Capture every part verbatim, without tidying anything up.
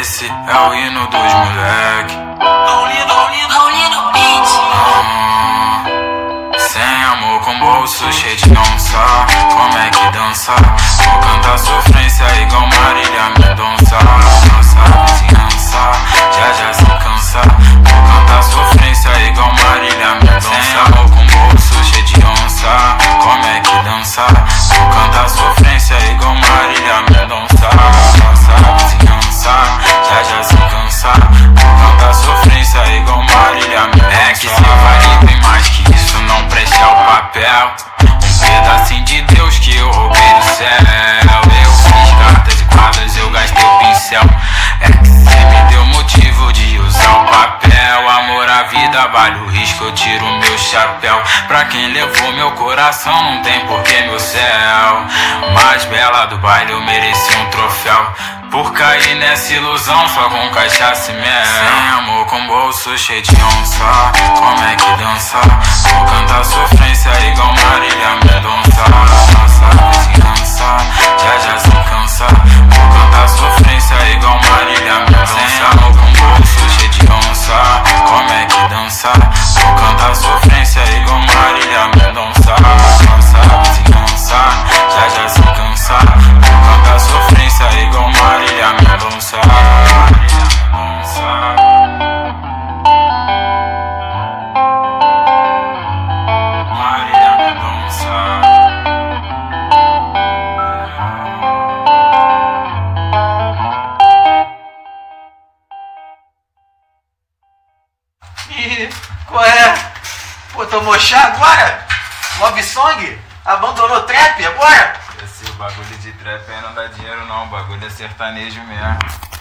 Esse é o hino dos moleque. Ah, sem amor com bolso cheio de onça. Como é que dança? Vou cantar sofrência igual Marília Mendonça. Nossa vizinhança já já se cansa. Vou cantar sofrência igual Marília Mendonça. Sem amor com bolso cheio de onça. Como é que dança? Vou cantar sofrência igual Marília Mendonça. Nossa vizinhança já já se cansa. Vou cantar sofrência igual Marília Mendonça. É que se vale bem mais que isso, não preste ao papel. Um pedacinho de Deus que eu roubei do céu. Eu fiz cartas e quadros, eu gastei o pincel. É que cê me deu motivo de usar o papel. Amor à vida vale o risco, eu tiro meu chapéu. Pra quem levou meu coração não tem porquê meu céu. Mais bela do baile eu mereci um troféu. Por cair nessa ilusão só com cachaça e mel. Sem amor com bolso cheio de onça. Como é que dança? Vou cantar sofrência igual Marília Mendonça. Nossa vizinhança já já se cansa. Vou cantar sofrência igual Marília Mendonça. Sem amor com bolso cheio de onça. Como é que dança? Vou cantar sofrência igual Marília Mendonça. Nossa vizinhança já já se cansa. Vou cantar sofrência igual Marília Mendonça. Marília Mendonça. Marília Mendonça. Ih, qual é? Pô, tomou chá agora? Love song? Abandonou trap agora? Esse bagulho de trap aí não dá dinheiro não, o bagulho é sertanejo mesmo.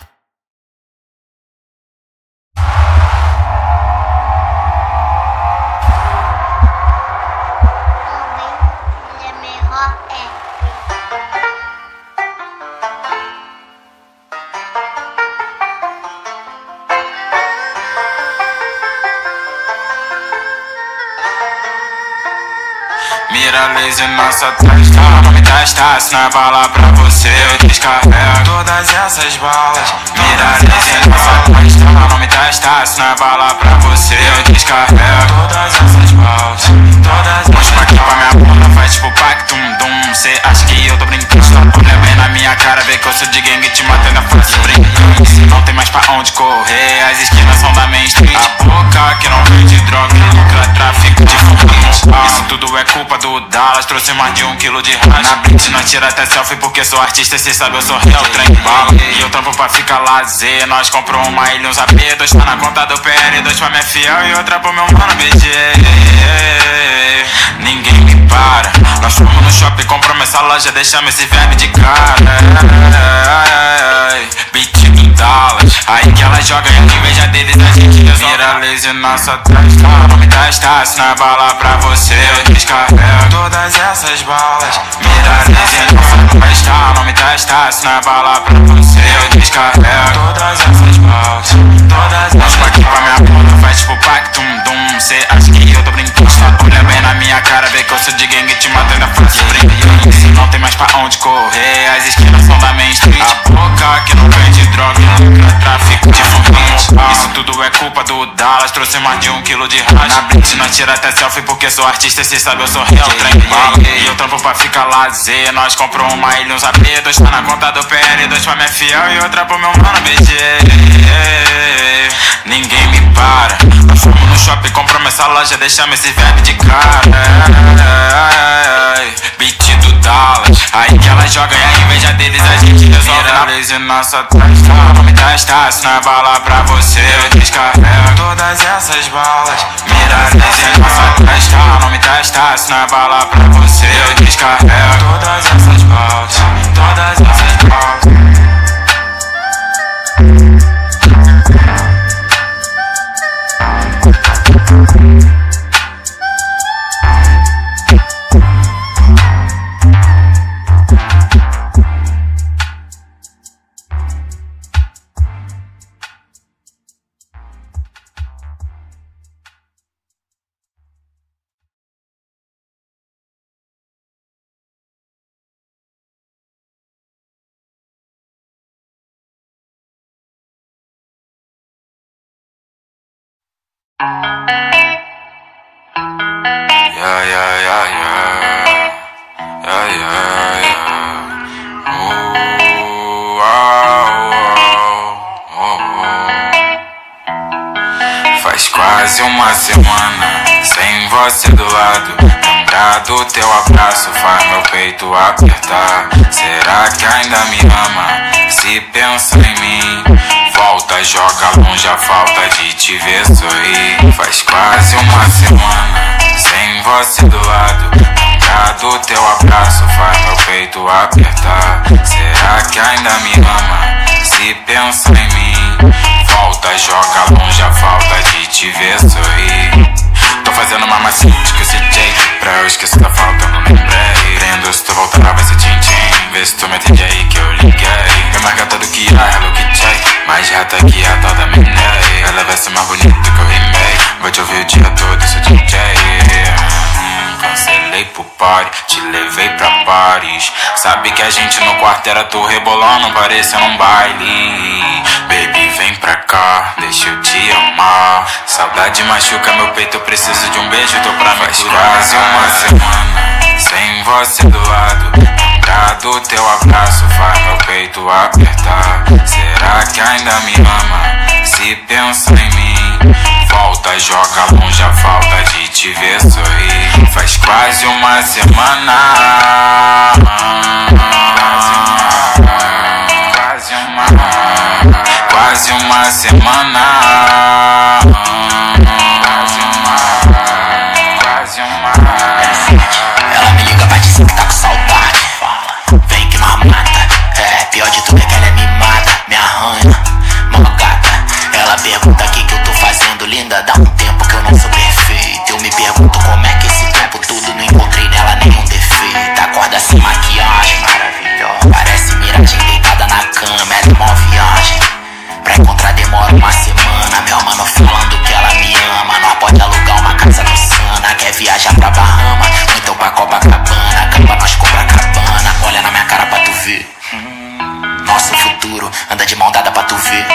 Ele é melhor, é. Mira laser, nossa testa. Não me testa, se não é bala pra você eu descarrego todas essas balas. Mira laser, nossa testa. Não me testa, se não é bala pra você eu descarrego todas essas balas. Todas mostra aqui pra minha bunda, faz tipo pacto, um dum. Cê acha que eu tô brincando? Olha bem na minha cara, vê que eu sou de gangue, te matando a fácil brincando. Se não tem mais pra onde correr, as esquinas são da Main Street. A boca que não vende droga, lucra tráfico de foguete. Isso tudo é culpa do Dallas, trouxe mais de um quilo de hash. Na blitz nós tira até selfie porque sou artista, cê sabe eu sou real, trem bala. E eu trampo pra ficar lazer, nós comprou uma ilha, uns A P, dois tá na conta do P L, dois pra minha fiel e outra pro meu mano B J. Ninguém me para, nós fomos no shopping, compramos essa loja, deixamos esse verme de cara. Beat do Dallas, aí que ela joga e a inveja deles a gente resolve. Mira laser, nossa testa. Não me testa, se não é bala pra você eu descarrego todas essas balas. Mira laser, nossa testa. Não me testa, se não é bala pra você eu descarrego todas essas balas. Todas mostra aqui pra minha bunda, faz tipo pacto, um dum. Cê acha que eu tô brincando? Olha bem na minha cara, vê que eu sou de gangue, te matando a fácil brincando. Se não tem mais pra onde correr, as esquinas são da Main Street. A boca que não vende droga, lucra tráfico de foguete. Isso tudo é culpa do Dallas, trouxe mais de um quilo de hash. Na blitz nós tira até selfie porque sou artista, cê sabe eu sou real, trem bala. E eu trampo pra ficar lazer, nós comprou uma ilha, uns A P, dois tá na conta do P L, dois pra minha fiel e outra pro meu mano B J. Ninguém me para, nós fomos no shopping, compramos essa loja, deixamos esse verme de cara. Beat do Dallas, aí que ela joga e a inveja deles a gente resolve. Mira laser, nossa testa. Não me testa, se não é bala pra você eu descarrego todas essas balas. Mira laser, nossa testa. Não me testa, se não é bala pra você eu descarrego todas essas balas. Todas essas balas. Yeah, yeah, yeah, yeah. Yeah, yeah, yeah. Oh, oh, oh, oh. Faz quase uma semana sem você do lado. Lembrar do teu abraço faz meu peito apertar. Será que ainda me ama? Se pensa em mim, volta, joga longe a falta de te ver sorrir. Faz quase uma semana sem você do lado. Lembrar do teu abraço faz meu peito apertar. Será que ainda me ama? Se pensa em mim, volta, joga longe a falta de te ver sorrir. Tô fazendo uma massinha que C J pra eu esquecer da falta, não lembrei. Prendo, se tu voltar vai ser tchim-tchim. Vê se tu me atende aí que eu liguei. Me marca tudo que há, hello que tchai. Mais rata que a tal da Minei. Ela vai ser mais bonita que eu rimei. Vou te ouvir o dia todo, sou D J. hum, Cancelei pro party, te levei pra Paris. Sabe que a gente no quarto era tu rebolando, parecendo um baile. Baby, vem pra cá, deixa eu te amar. Saudade machuca meu peito, eu preciso de um beijo, tô pra me curar. Quase uma semana sem você do lado. Lembrar do teu abraço faz meu peito apertar. Será que ainda me ama? Se pensa em mim, volta, joga longe a falta de te ver sorrir. Faz quase uma semana. Quase uma, quase uma semana. Quase uma, quase uma. Ela me liga pra dizer que tá com saudade. Fala, vem que nós mata. É, pior de tudo é que ela me mata, me arranha, mó gata. Ela pergunta o que que eu tô fazendo, linda. Dá um tempo que eu não sou perfeito. Eu me pergunto como é que esse tempo todo não encontrei nela nenhum defeito. Acorda sem maquiagem, maravilhosa. Parece miragem deitada na cama, ela é mó viagem. Pra encontrar demora uma semana. Meu mano falando que ela me ama. Nós pode alugar uma casa no Sana. Quer viajar pra Bahama, ou então pra Copacabana. Capa nós Copacabana. Olha na minha cara pra tu ver. Nosso futuro anda de mão dada pra tu ver.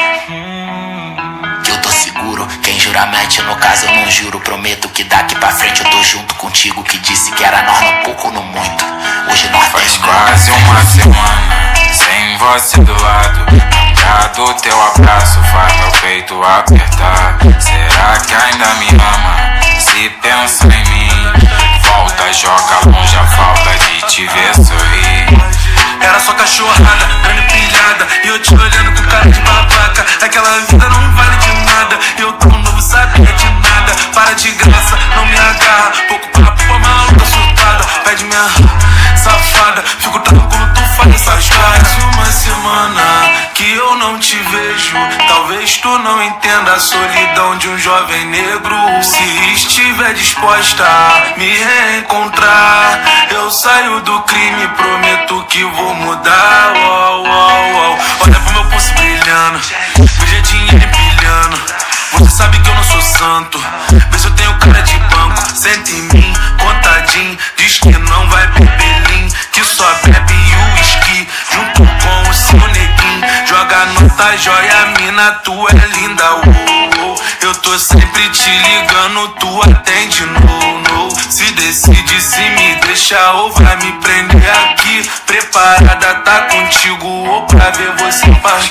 Que eu tô seguro, quem jura mete, no caso eu não juro. Prometo que daqui pra frente eu tô junto contigo. Que disse que era nós no pouco, no muito. Hoje nós Faz temos quase uma semana sem você do lado. Lembrar do teu abraço faz meu peito apertar. Será que ainda me ama? Se pensa em mim, volta, joga longe a falta de te ver sorrir. Era só cachorrada, grande pilhada, e eu te olhando com cara de babaca. Aquela vida não vale de nada, eu tão novo, sabia de nada. Para de graça, não me agarra, pouco papo, pô, maluca surtada. Pede minha safada, fico tão quando tu faz essas caras. Uma semana que eu não te vejo, talvez tu não entenda a solidão de um jovem negro. Se estiver disposta a me reencontrar, eu saio do crime, prometo que vou mudar. Uau, uau, uau. Olha pro meu pulso brilhando, meu jeitinho empilhando. Você sabe que eu não sou santo, vê se eu tenho cara de banco. Senta em mim, contadinho, diz que não vai beber lean, que só bebe uísque junto com o seu neguinho. Joga nota, joia, mina, tu é linda, oh, oh. Eu tô sempre te ligando, tu atende, no, no. Se decide se me deixar ou vai me prender aqui. Preparada, tá contigo ou pra ver você partir.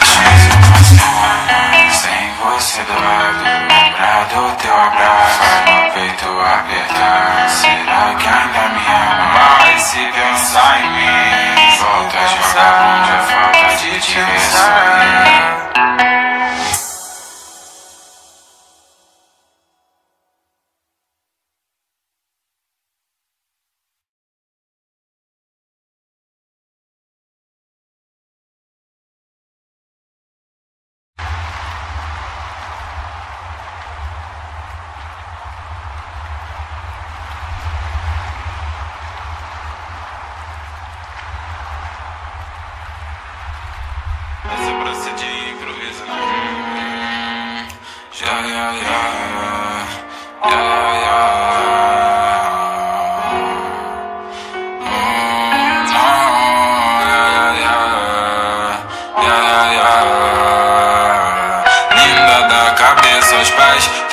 Sem você do lado, lembrar do teu abraço faz meu peito apertar. Será que ainda me ama? Mas se pensar em mim, volta a jogar onde a falta de te ver sorrir.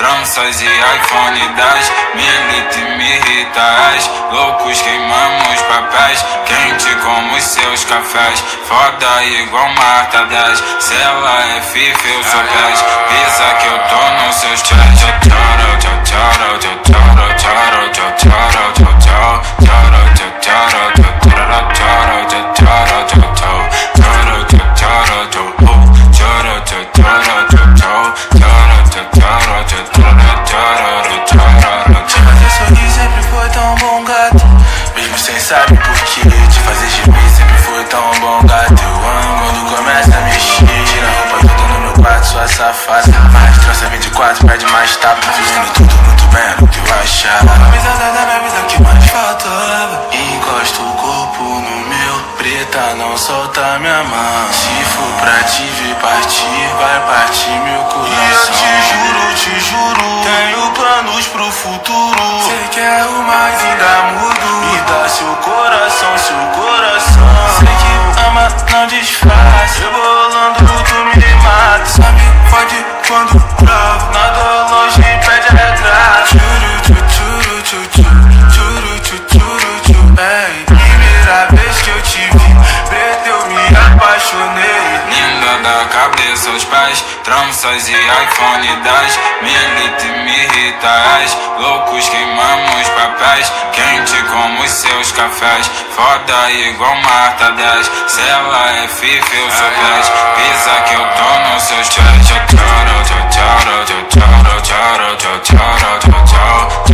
tranças e iPhone dez. Milita e me irritas, loucos queimamos papéis, quente como os seus cafés, foda igual Marta dez. Se ela é FIFA eu sou dez, pisa que eu tô nos seus pés. Tchau, tchau, tchau, tchau, tchau, tchau, tchau, tchau, tchau, tchau, tchau, tchau, fazer sorrir sempre foi tão bom, gato. Mesmo sem saber porquê, te fazer gemir sempre foi tão bom, gato. Eu amo quando começa a mexer, tira a roupa toda no meu quarto, sua safada. Mais trança vinte e quatro, pede mais tapa. Fazendo tudo muito bem, era o que eu achava. A risada da minha vida que mais faltava. Encosta o corpo no meu, preta, não solta minha mão. Se for pra te ver partir, vai partir meu coração. E eu te juro, te juro, tenho planos pro futuro. Sei que é o mais ainda mudo. Me dá seu coração, seu coração. Sei que ama, não disfarça. Rebolando, tu me mata. Sabe, fode quando bravo. Nada longe, pede a retrato. Churu, churu, churu, churu, churu, churu, churu, churu. Ei, primeira vez que eu te vi, preto, eu me apaixonei. Linda da cabeça aos pés, tranças e iPhone dez. Milita e me irritas, loucos queimamos papéis, quente como os seus cafés, foda igual Marta dez. Se ela é FIFA eu sou dez, pisa que eu tô nos seus pés. Tchau, tchau, tchau, tchau, tchau, tchau, tchau, tchau, tchau, tchau, tchau,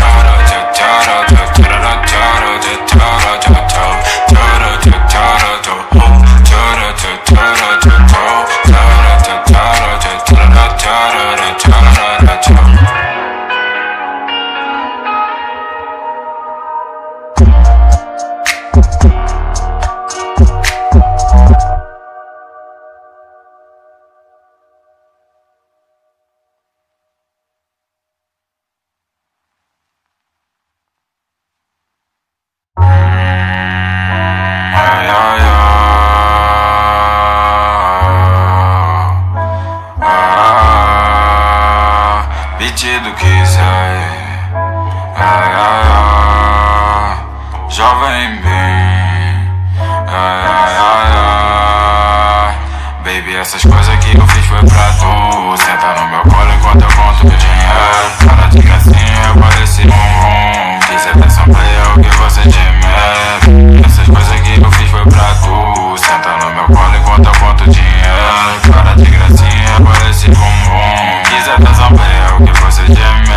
pedido quiser, ai, ai, ai, jovem bem, ai, ai, ai, ai. Baby, essas coisas que eu fiz foi pra tu. Senta no meu colo enquanto eu conto meu dinheiro. Para de gracinha, eu pareci bumbum. Quiser ter assembleia, o que você geme. Essas coisas que eu fiz foi pra tu. Senta no meu colo enquanto eu conto dinheiro. Para de gracinha, eu pareci bumbum. Quiser ter assembleia, o que você geme.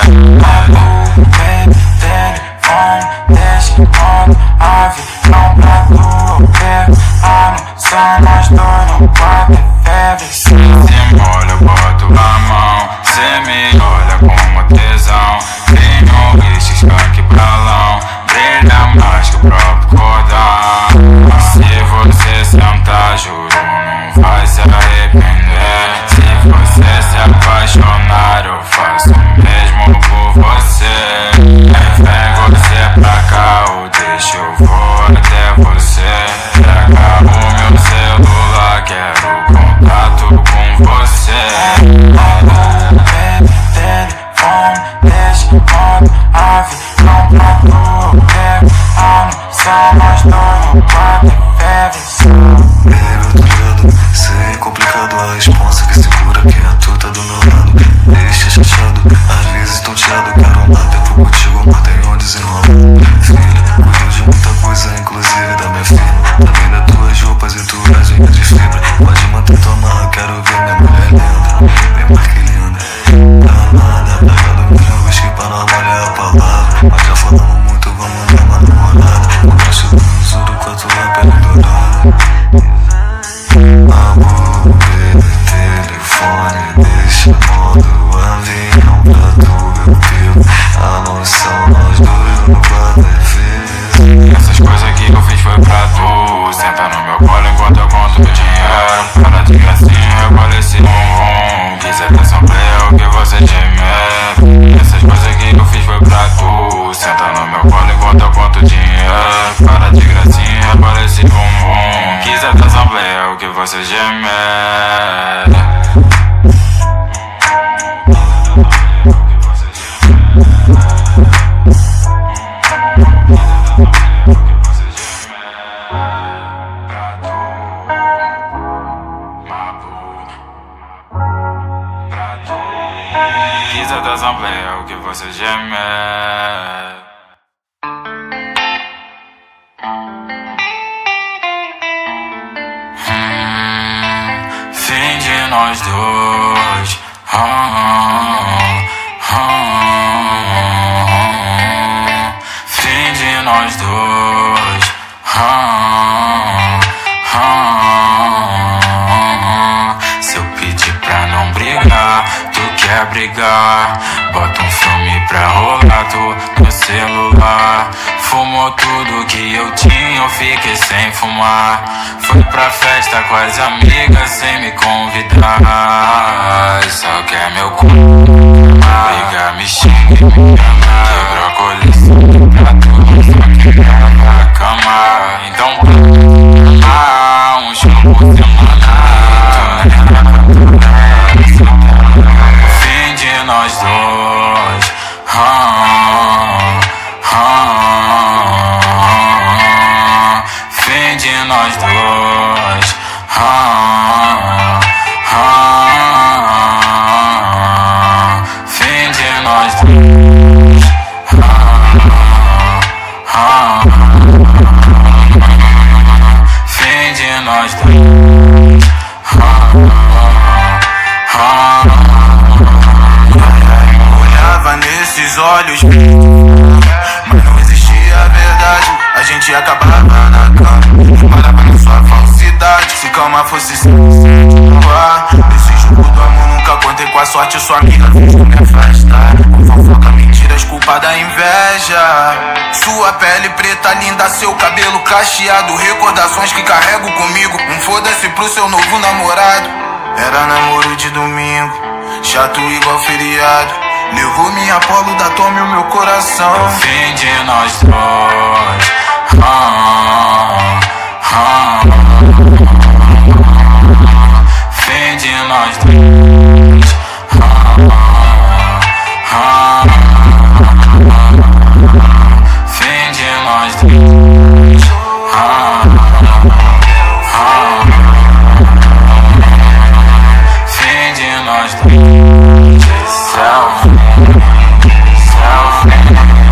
Baby, telefone, deixa quando avião pra tu. Eu pego a noção, nós dois no quarto é febre. Se me olha, eu boto a mão. Cê me olha como tesão. Tenho esse skunk bralão, brilha mais que o próprio cordão. Se você sentar, juro, não vai se arrepender. Se você se apaixonar, eu faço o mesmo por você. Vem você pra cá, ou deixa eu vou até você. Pega o meu celular, quero contato com você. Baby, telefone, deixa quando avião pra tu. Eu pego a noção, nós dois no quarto é febre. Baby, eu tô ligado, cê é complicado. A responsa que segura que a tu tá do meu lado. Deixa chateado, às vezes tonteado. Quero andar tempo contigo, mas tem onde desenrolar. Filha, cuido de muita coisa, inclusive da minha filha. Também das tuas roupas e tuas unhas de fibra. Pode manter tua marra, quero ver minha mulher linda. Bem mais que linda. Danada, pegado meu whisky pra não molhar a palavra. Mas já falamos muito, vamos dar uma namorada. Quando chego no zuro com a tua pele dourada. Amor, baby, telefone, deixa modo avião pra tu. Eu pego a noção, nós dois no quarto é feio. Essas coisas que eu fiz foi pra tu. Senta no meu colo enquanto eu conto meu dinheiro. Para de gracinha, eu pareci bumbum. Quiser ter assembleia, o que você geme. Essas coisas que eu fiz foi pra tu. Senta no meu colo enquanto eu conto dinheiro. Para de gracinha, eu pareci bumbum. Quiser ter assembleia, o que você geme. Isa da Assembleia, o que você geme. Hum, fim de nós dois. Hum, hum, fim de nós dois. Hum, hum, se eu pedir pra não brigar, tu quer brigar. Bota um filme pra rolar, tu no celular. Fumou tudo que eu tinha, eu fiquei sem fumar. Fui pra festa com as amigas sem me convidar. Só quer meu cu, briga, me xinga e me ama. Quebra a coleção pra tudo, só quer gravar a cama. Então ah, um show por semana. Fim de nós dois. Ah, ah, fim de nós dois. Ah, ah, fim de nós dois. Ah, ah, fim de nós dois. Ah, ah, olhava nesses olhos, mas não existia a verdade. A gente acabava na cama, parava na sua falsidade. Se calma fosse sua, nesse jogo do amor nunca contei com a sorte. Sua amiga fez eu me afastar, com fofoca, mentiras, culpa da inveja. Sua pele preta linda, seu cabelo cacheado, recordações que carrego comigo. Um foda-se pro seu novo namorado. Era namoro de domingo, chato igual feriado. Levou minha polo da tome o meu coração. Fim de nós dois. Ah, ah, fim de nós dois. Ah, ah, fim de nós dois. Ah, ah, fim de nós dois. Selfie, selfie.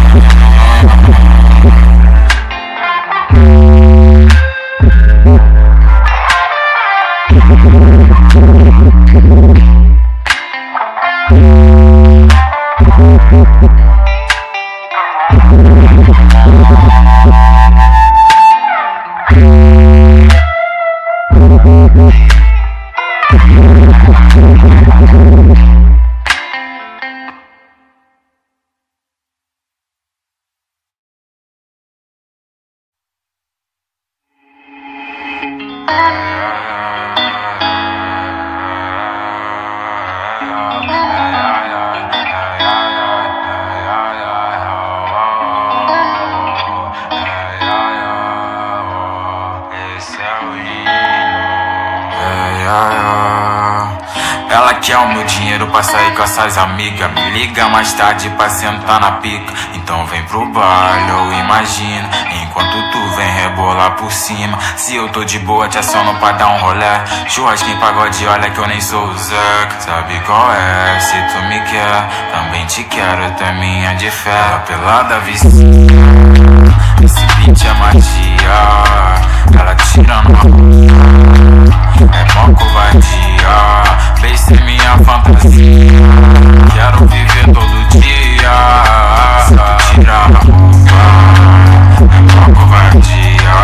Ela quer o meu dinheiro pra sair com essas amigas. Me liga mais tarde pra sentar na pica. Então vem pro baile ou imagina, enquanto tu vem rebolar por cima. Se eu tô de boa te aciono pra dar um rolé. Churrasquinho, pagode, olha que eu nem sou o Zeca. Sabe qual é? Se tu me quer, também te quero, tu é minha de fé. Ela pelada vizinha, esse beat é magia. Ela tira no é mó covardia. Beijo é minha fantasia, quero viver todo dia. Tira a roupa, é mó covardia.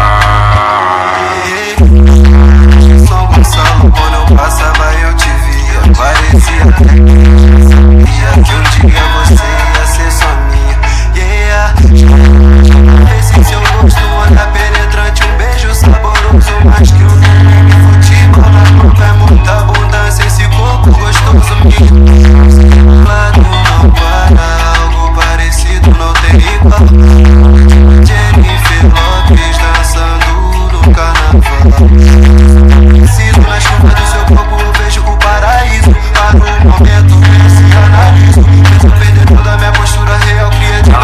São Gonçalo, quando eu passava eu te via. Parecia que sabia que um dia você ia ser só minha. Yeah, esse seu rosto, olhar penetrante, um beijo saboroso, mais que um neném de futebol na boca. É muita abundância, esse corpo gostoso me lado não para, algo parecido não tem igual. Jennifer Lopes dançando no carnaval. Preciso na chuva do seu corpo, eu vejo o paraíso. Para um momento, penso e analiso. Penso perder toda a minha postura real, criativa.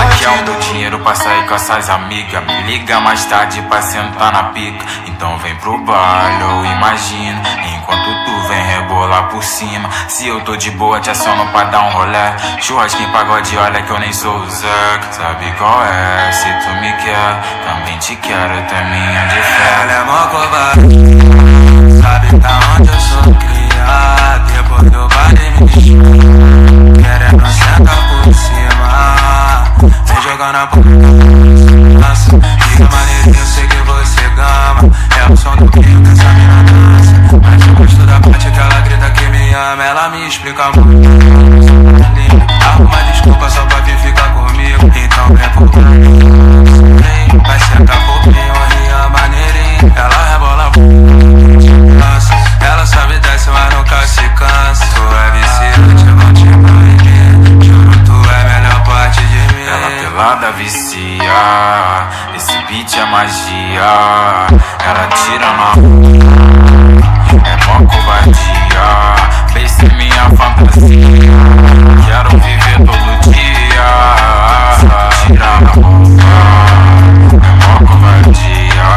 pra sair com essas amigas. Me liga mais tarde pra sentar na pica. Então vem pro baile ou imagina, enquanto tu vem rebolar por cima. Se eu tô de boa te aciono pra dar um rolé. Churrasquinho, pagode, olha que eu nem sou o Zé. Sabe qual é? Se tu me quer, também te quero, tu é minha de fé. Ela é mó covarde, sabe da onde eu sou criado. Depois do baile me chama, querendo sentar por cima. Vem jogar na boca, nossa, fica maneirinho, eu sei que você gama. É o som do brilho que essa mina dança. Mas eu gosto da parte que ela grita que me ama. Ela me explica muito, arruma desculpa só pra vir ficar comigo. Então vem por mim, vai sentar pouquinho, ria maneirinho. Ela rebola, nossa, ela sobe e desce, mas nunca se cansa. Tu é viciante, eu não te proibir. Juro, tu é a melhor parte de mim. Ela pelada vicia, esse beat é magia. Ela tira na é mó covardia. Beijo é minha fantasia, quero viver todo dia. Tira na roupa, é mó covardia.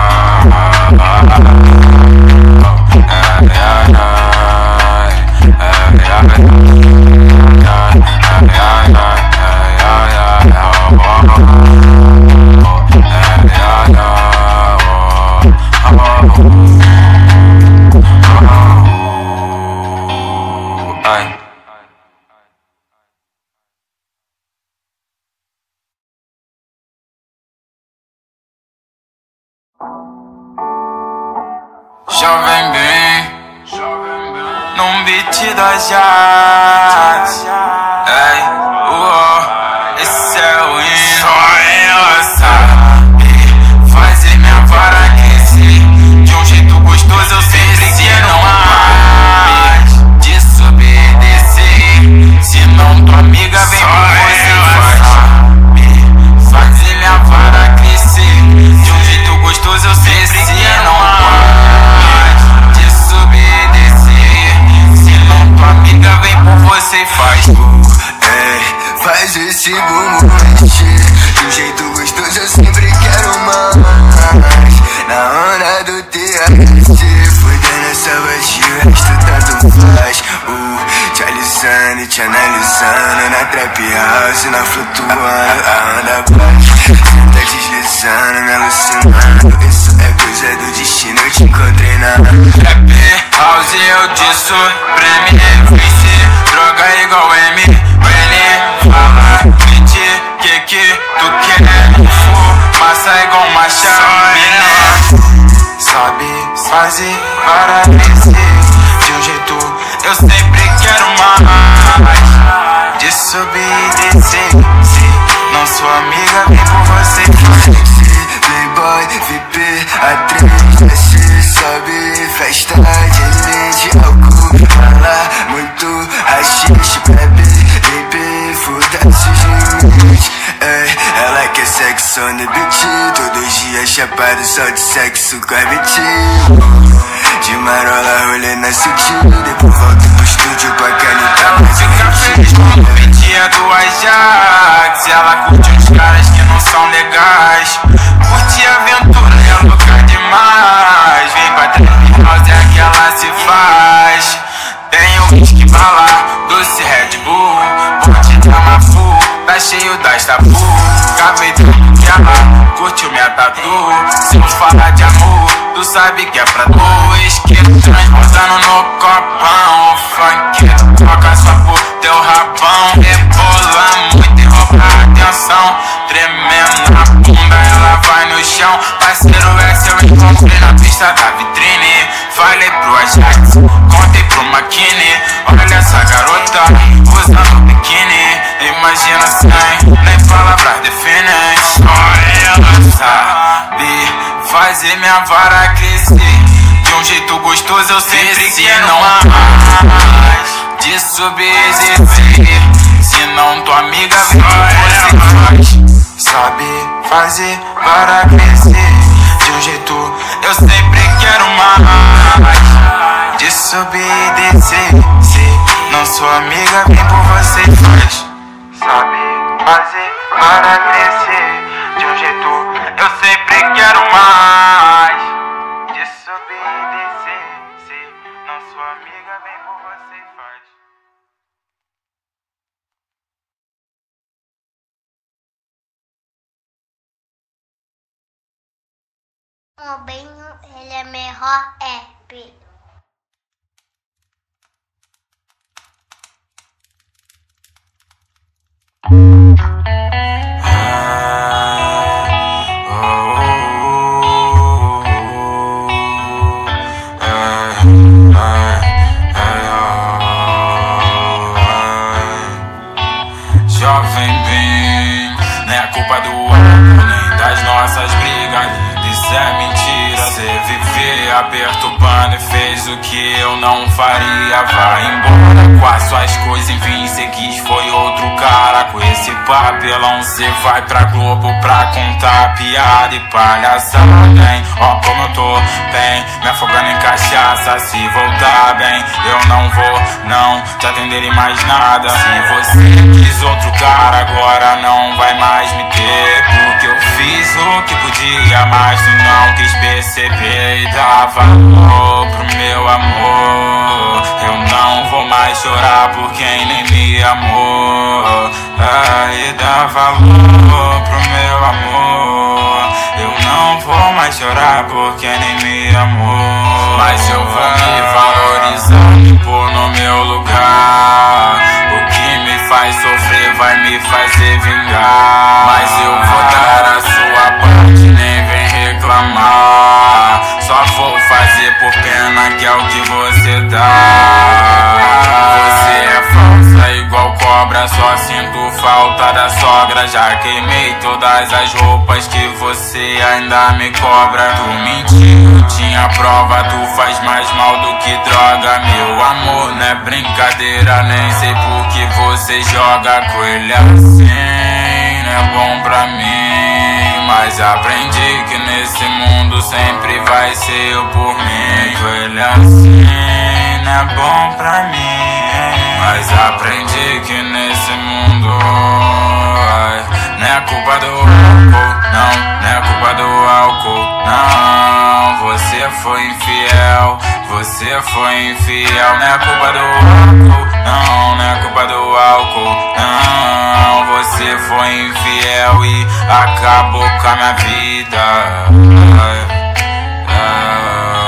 Jovem bem, num beat da Jazz. Ei, uó, esse é o hino. Só ela sabe fazer minha vara crescer de um jeito gostoso. Eu sempre que não há desobedecer. Se não tua amiga vem por você, faz fazer minha vara crescer de um jeito gostoso. Eu sempre que não há amiga vem por você e faz. Ei, faz esse bumbum mexer de um jeito gostoso, eu sempre quero mais. Na onda do T H C, fudendo essa baixinha, o resto tanto faz. Uh, te alisando e te analisando na trap house, na flutuando, a onda bate. Senta deslizando, me alucinando, isso é coisa do destino, eu te encontrei na trap house, eu te surpreendo. Droga igual M, N, fala, beat, que que tu quer? Fumaça igual uma chave, sabe fazer para crescer de um jeito, eu sempre quero mais. De subir e descer, se não sou amiga, vem por você. Playboy, V P, A três S, sobe, festa de leite, álcool, fala muito, rachixe, bebe, bebê, foda-se de limite. Ei, ela quer sexo no beat, todos dias chapado só de sexo com a beat. De marola, rolê na sutil, depois volto pro estúdio com a caneta mais fica feliz quando o beat é do Ajax. Ela curte uns caras que não são legais. Curte aventura, é louca demais. Vem pra trap house, é que ela se faz. Tem o whisky bala, doce Red Bull, pode dar full, tá cheio das tabu. Acabei de ela, curtiu minha tatu. Se eu falar de amor, tu sabe que é pra dois. Que transbordando no copão, funkeiro toca só por teu rabão. Rebola muito e rouba a atenção, tremendo na bunda, ela vai no chão. Parceiro, essa eu encontrei na pista da vitrine. Falei pro Ajax, contei pro Makini. Olha essa garota, usando biquíni. Imagina sem, nem palavras definem. Só ela sabe fazer minha vara crescer de um jeito gostoso, eu sempre que não há mais desobedecer. Se não tua amiga vem por você faz. Sabe fazer para crescer de um jeito, eu sempre quero mais. Desobedecer, se não sua amiga vem por você faz. Sabe fazer para crescer sempre quero mais. De subir e descer, se não sou amiga, vem por você e faz. O bem, ele é melhor app. Jovem bem, não é culpa do álcool nem das nossas brigas. Isso é mentira. Você viver aperturbando e fez o que eu não faria. Vai embora com as suas coisas, enfim, cê quis foi outro cara. Com esse papelão cê vai pra Globo pra contar piada e palhaçada, hein? Ó como eu tô bem, me afogando em cachaça. Se voltar bem, eu não vou, não te atender em mais nada. Se você quis outro cara, agora não vai mais me ter. Porque eu fiz o que podia, mas tu não quis perceber e dar valor pro meu amor. Eu não vou mais chorar por quem nem me amou. Ah, e dá valor pro meu amor. Eu não vou mais chorar por quem nem me amou. Mas eu vou me valorizar, me pôr no meu lugar. O que me faz sofrer vai me fazer vingar. Mas eu vou dar a sua parte, nem vem reclamar. Só vou fazer por pena, que é o que você dá. Você é falsa igual cobra, só sinto falta da sogra. Já queimei todas as roupas que você ainda me cobra. Tu mentiu, tinha prova, tu faz mais mal do que droga. Meu amor, não é brincadeira, nem sei por que você joga com ele assim. Não é bom pra mim, mas aprendi que nesse mundo sempre vai ser eu por mim. Com ele assim, não é bom pra mim, mas aprendi que nesse mundo ai, não é culpa do álcool, não, não é culpa do álcool, não. Você foi infiel, você foi infiel. Não é culpa do álcool, não, não é culpa do álcool, não. Você foi infiel e acabou com a minha vida. Ai, ai.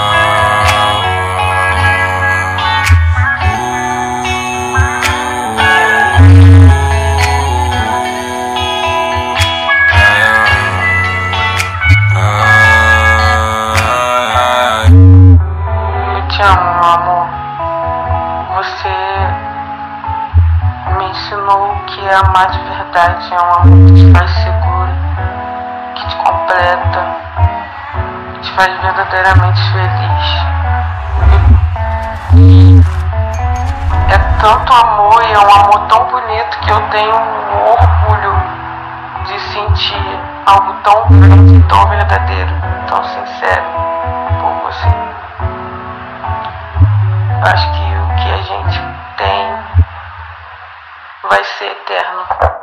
Te amo, meu amor. Você me ensinou que amar de verdade é um amor que te faz seguro, que te completa, que te faz verdadeiramente feliz. É tanto amor e é um amor tão bonito que eu tenho um orgulho de sentir algo tão grande, tão verdadeiro, tão sincero por você. Acho que o que a gente tem vai ser eterno.